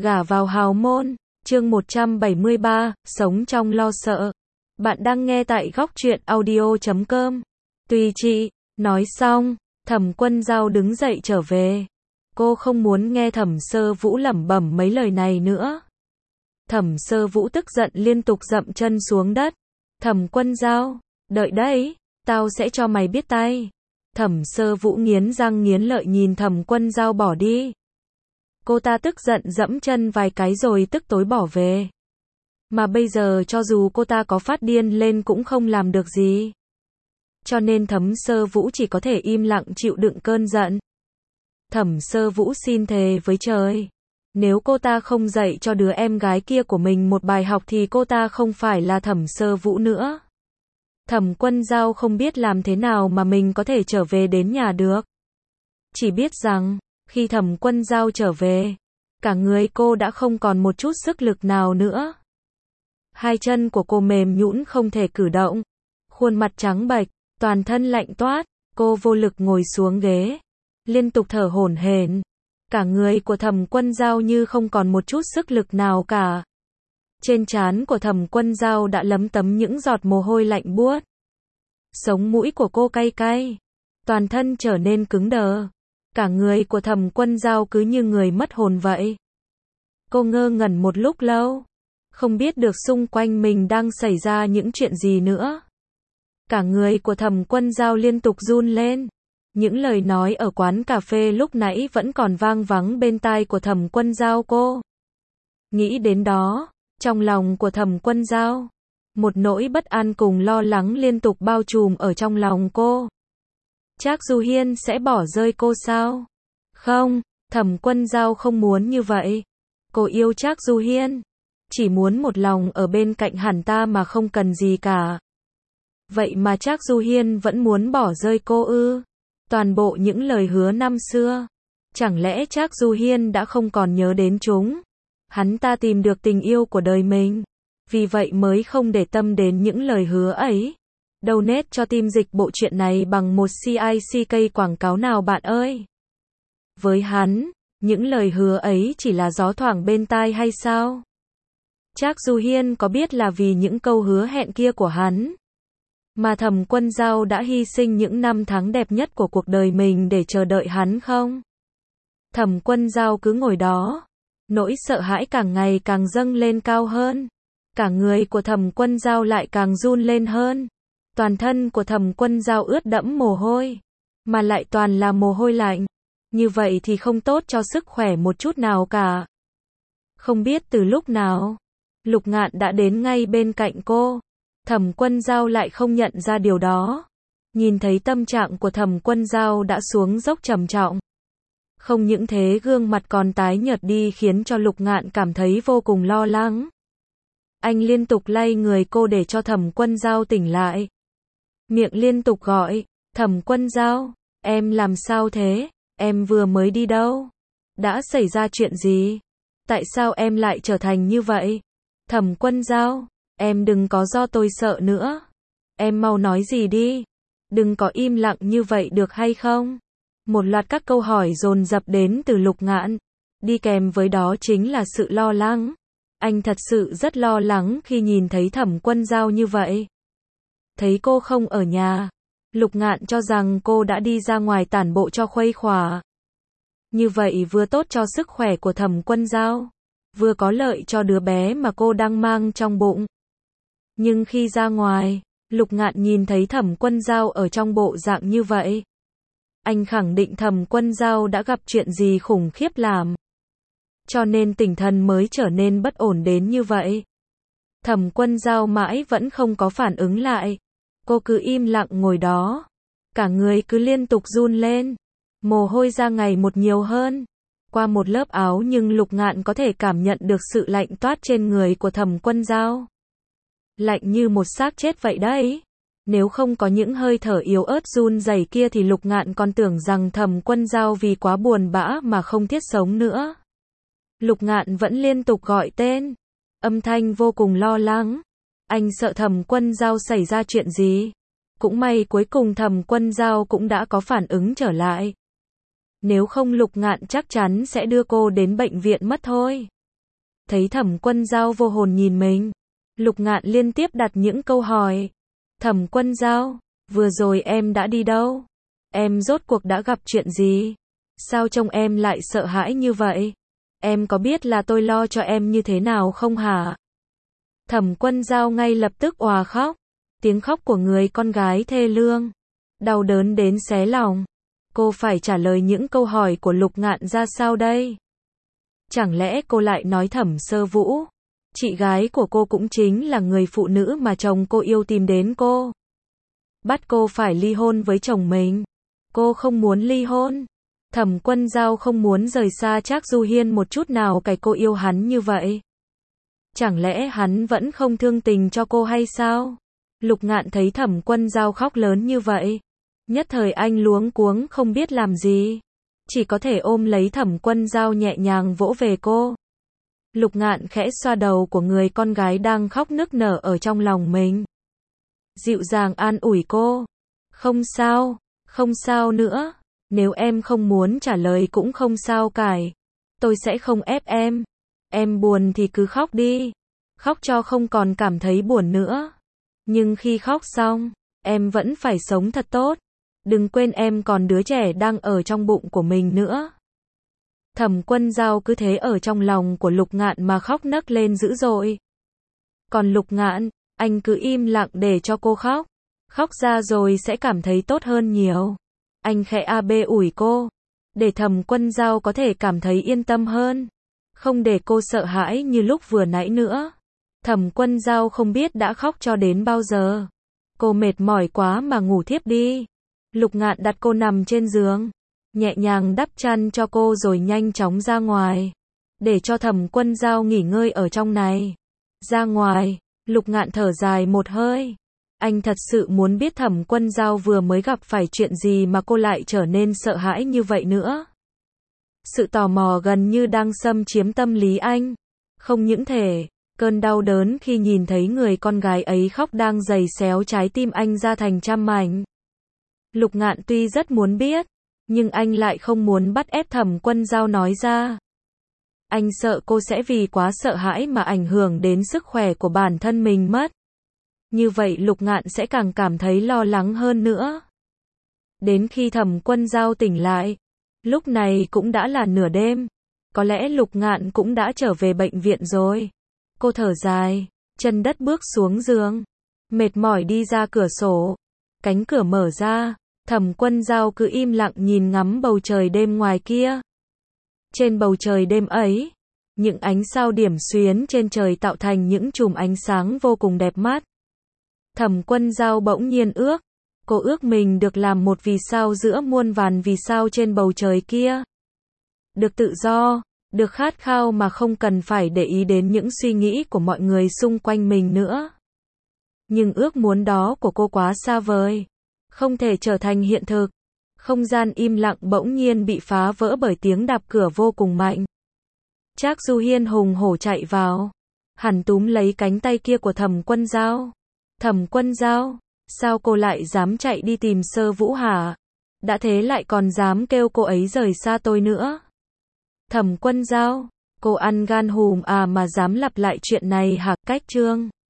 Gả vào hào môn, chương 173, sống trong lo sợ. Bạn đang nghe tại góc truyện audio.com. Tùy chị, nói xong, Thẩm Quân Dao đứng dậy trở về. Cô không muốn nghe Thẩm Sơ Vũ lẩm bẩm mấy lời này nữa. Thẩm Sơ Vũ tức giận liên tục dậm chân xuống đất. Thẩm Quân Dao, đợi đấy, tao sẽ cho mày biết tay. Thẩm Sơ Vũ nghiến răng nghiến lợi nhìn Thẩm Quân Dao bỏ đi. Cô ta tức giận dẫm chân vài cái rồi tức tối bỏ về. Mà bây giờ cho dù cô ta có phát điên lên cũng không làm được gì. Cho nên Thẩm Sơ Vũ chỉ có thể im lặng chịu đựng cơn giận. Thẩm Sơ Vũ xin thề với trời. Nếu cô ta không dạy cho đứa em gái kia của mình một bài học thì cô ta không phải là Thẩm Sơ Vũ nữa. Thẩm Quân Dao không biết làm thế nào mà mình có thể trở về đến nhà được. Chỉ biết rằng, khi Thẩm Quân Dao trở về, cả người cô đã không còn một chút sức lực nào nữa. Hai chân của cô mềm nhũn không thể cử động, khuôn mặt trắng bệch, toàn thân lạnh toát, cô vô lực ngồi xuống ghế, liên tục thở hổn hển. Cả người của Thẩm Quân Dao như không còn một chút sức lực nào cả. Trên trán của Thẩm Quân Dao đã lấm tấm những giọt mồ hôi lạnh buốt. Sống mũi của cô cay cay, toàn thân trở nên cứng đờ. Cả người của Thẩm Quân Dao cứ như người mất hồn vậy. Cô ngơ ngẩn một lúc lâu, không biết được xung quanh mình đang xảy ra những chuyện gì nữa. Cả người của Thẩm Quân Dao liên tục run lên. Những lời nói ở quán cà phê lúc nãy vẫn còn vang vẳng bên tai của Thẩm Quân Dao cô. Nghĩ đến đó, trong lòng của Thẩm Quân Dao, một nỗi bất an cùng lo lắng liên tục bao trùm ở trong lòng cô. Trác Du Hiên sẽ bỏ rơi cô sao? Không, Thẩm Quân Dao không muốn như vậy. Cô yêu Trác Du Hiên, chỉ muốn một lòng ở bên cạnh hắn ta mà không cần gì cả. Vậy mà Trác Du Hiên vẫn muốn bỏ rơi cô ư? Toàn bộ những lời hứa năm xưa, chẳng lẽ Trác Du Hiên đã không còn nhớ đến chúng? Hắn ta tìm được tình yêu của đời mình, vì vậy mới không để tâm đến những lời hứa ấy. Donate cho team dịch bộ truyện này bằng một CICK quảng cáo nào bạn ơi. Với hắn, những lời hứa ấy chỉ là gió thoảng bên tai hay sao? Trác Du Hiên có biết là vì những câu hứa hẹn kia của hắn mà Thẩm Quân Dao đã hy sinh những năm tháng đẹp nhất của cuộc đời mình để chờ đợi hắn không? Thẩm Quân Dao cứ ngồi đó, nỗi sợ hãi càng ngày càng dâng lên cao hơn. Cả người của Thẩm Quân Dao lại càng run lên hơn. Toàn thân của Thẩm Quân Dao ướt đẫm mồ hôi, mà lại toàn là mồ hôi lạnh. Như vậy thì không tốt cho sức khỏe một chút nào cả. Không biết từ lúc nào, Lục Ngạn đã đến ngay bên cạnh cô. Thẩm Quân Dao lại không nhận ra điều đó. Nhìn thấy tâm trạng của Thẩm Quân Dao đã xuống dốc trầm trọng. Không những thế gương mặt còn tái nhợt đi khiến cho Lục Ngạn cảm thấy vô cùng lo lắng. Anh liên tục lay người cô để cho Thẩm Quân Dao tỉnh lại. Miệng liên tục gọi, Thẩm Quân Dao, em làm sao thế? Em vừa mới đi đâu? Đã xảy ra chuyện gì? Tại sao em lại trở thành như vậy? Thẩm Quân Dao, em đừng có do tôi sợ nữa. Em mau nói gì đi. Đừng có im lặng như vậy được hay không? Một loạt các câu hỏi dồn dập đến từ Lục Ngạn. Đi kèm với đó chính là sự lo lắng. Anh thật sự rất lo lắng khi nhìn thấy Thẩm Quân Dao như vậy. Thấy cô không ở nhà, Lục Ngạn cho rằng cô đã đi ra ngoài tản bộ cho khuây khỏa. Như vậy vừa tốt cho sức khỏe của Thẩm Quân Dao, vừa có lợi cho đứa bé mà cô đang mang trong bụng. Nhưng khi ra ngoài, Lục Ngạn nhìn thấy Thẩm Quân Dao ở trong bộ dạng như vậy. Anh khẳng định Thẩm Quân Dao đã gặp chuyện gì khủng khiếp làm. Cho nên tinh thần mới trở nên bất ổn đến như vậy. Thẩm Quân Dao mãi vẫn không có phản ứng lại. Cô cứ im lặng ngồi đó. Cả người cứ liên tục run lên. Mồ hôi ra ngày một nhiều hơn. Qua một lớp áo nhưng Lục Ngạn có thể cảm nhận được sự lạnh toát trên người của Thẩm Quân Dao. Lạnh như một xác chết vậy đấy. Nếu không có những hơi thở yếu ớt run rẩy kia thì Lục Ngạn còn tưởng rằng Thẩm Quân Dao vì quá buồn bã mà không thiết sống nữa. Lục Ngạn vẫn liên tục gọi tên. Âm thanh vô cùng lo lắng. Anh sợ Thẩm Quân Dao xảy ra chuyện gì. Cũng may cuối cùng Thẩm Quân Dao cũng đã có phản ứng trở lại. Nếu không Lục Ngạn chắc chắn sẽ đưa cô đến bệnh viện mất thôi. Thấy Thẩm Quân Dao vô hồn nhìn mình, Lục Ngạn liên tiếp đặt những câu hỏi. Thẩm Quân Dao, vừa rồi em đã đi đâu? Em rốt cuộc đã gặp chuyện gì? Sao trông em lại sợ hãi như vậy? Em có biết là tôi lo cho em như thế nào không hả? Thẩm Quân Dao ngay lập tức òa khóc. Tiếng khóc của người con gái thê lương, đau đớn đến xé lòng. Cô phải trả lời những câu hỏi của Lục Ngạn ra sao đây? Chẳng lẽ cô lại nói Thẩm Sơ Vũ, chị gái của cô cũng chính là người phụ nữ mà chồng cô yêu tìm đến cô, bắt cô phải ly hôn với chồng mình? Cô không muốn ly hôn. Thẩm Quân Dao không muốn rời xa Trác Du Hiên một chút nào, cái cô yêu hắn như vậy. Chẳng lẽ hắn vẫn không thương tình cho cô hay sao? Lục Ngạn thấy Thẩm Quân Dao khóc lớn như vậy, nhất thời anh luống cuống không biết làm gì, chỉ có thể ôm lấy Thẩm Quân Dao nhẹ nhàng vỗ về cô. Lục Ngạn khẽ xoa đầu của người con gái đang khóc nức nở ở trong lòng mình, dịu dàng an ủi cô. Không sao, không sao nữa, nếu em không muốn trả lời cũng không sao cải, tôi sẽ không ép em. Em buồn thì cứ khóc đi, khóc cho không còn cảm thấy buồn nữa. Nhưng khi khóc xong, em vẫn phải sống thật tốt. Đừng quên em còn đứa trẻ đang ở trong bụng của mình nữa. Thẩm Quân Dao cứ thế ở trong lòng của Lục Ngạn mà khóc nấc lên dữ dội. Còn Lục Ngạn, anh cứ im lặng để cho cô khóc. Khóc ra rồi sẽ cảm thấy tốt hơn nhiều. Anh khẽ ủi cô, để Thẩm Quân Dao có thể cảm thấy yên tâm hơn, không để cô sợ hãi như lúc vừa nãy nữa. Thẩm Quân Dao không biết đã khóc cho đến bao giờ. Cô mệt mỏi quá mà ngủ thiếp đi. Lục Ngạn đặt cô nằm trên giường, nhẹ nhàng đắp chăn cho cô rồi nhanh chóng ra ngoài, để cho Thẩm Quân Dao nghỉ ngơi ở trong này. Ra ngoài, Lục Ngạn thở dài một hơi. Anh thật sự muốn biết Thẩm Quân Dao vừa mới gặp phải chuyện gì mà cô lại trở nên sợ hãi như vậy nữa. Sự tò mò gần như đang xâm chiếm tâm lý anh. Không những thế, cơn đau đớn khi nhìn thấy người con gái ấy khóc đang giày xéo trái tim anh ra thành trăm mảnh. Lục Ngạn tuy rất muốn biết, nhưng anh lại không muốn bắt ép Thẩm Quân Dao nói ra. Anh sợ cô sẽ vì quá sợ hãi mà ảnh hưởng đến sức khỏe của bản thân mình mất. Như vậy Lục Ngạn sẽ càng cảm thấy lo lắng hơn nữa. Đến khi Thẩm Quân Dao tỉnh lại, lúc này cũng đã là nửa đêm. Có lẽ Lục Ngạn cũng đã trở về bệnh viện rồi. Cô thở dài, chân đất bước xuống giường, mệt mỏi đi ra cửa sổ. Cánh cửa mở ra, Thẩm Quân Dao cứ im lặng nhìn ngắm bầu trời đêm ngoài kia. Trên bầu trời đêm ấy, những ánh sao điểm xuyến trên trời tạo thành những chùm ánh sáng vô cùng đẹp mắt. Thẩm Quân Dao bỗng nhiên ước, cô ước mình được làm một vì sao giữa muôn vàn vì sao trên bầu trời kia. Được tự do, được khát khao mà không cần phải để ý đến những suy nghĩ của mọi người xung quanh mình nữa. Nhưng ước muốn đó của cô quá xa vời, không thể trở thành hiện thực. Không gian im lặng bỗng nhiên bị phá vỡ bởi tiếng đạp cửa vô cùng mạnh. Trác Du Hiên hùng hổ chạy vào, hắn túm lấy cánh tay kia của Thẩm Quân Dao. Thẩm Quân Dao, sao cô lại dám chạy đi tìm Sơ Vũ hả? Đã thế lại còn dám kêu cô ấy rời xa tôi nữa. Thẩm Quân Dao, cô ăn gan hùm à mà dám lặp lại chuyện này hả? Cách chương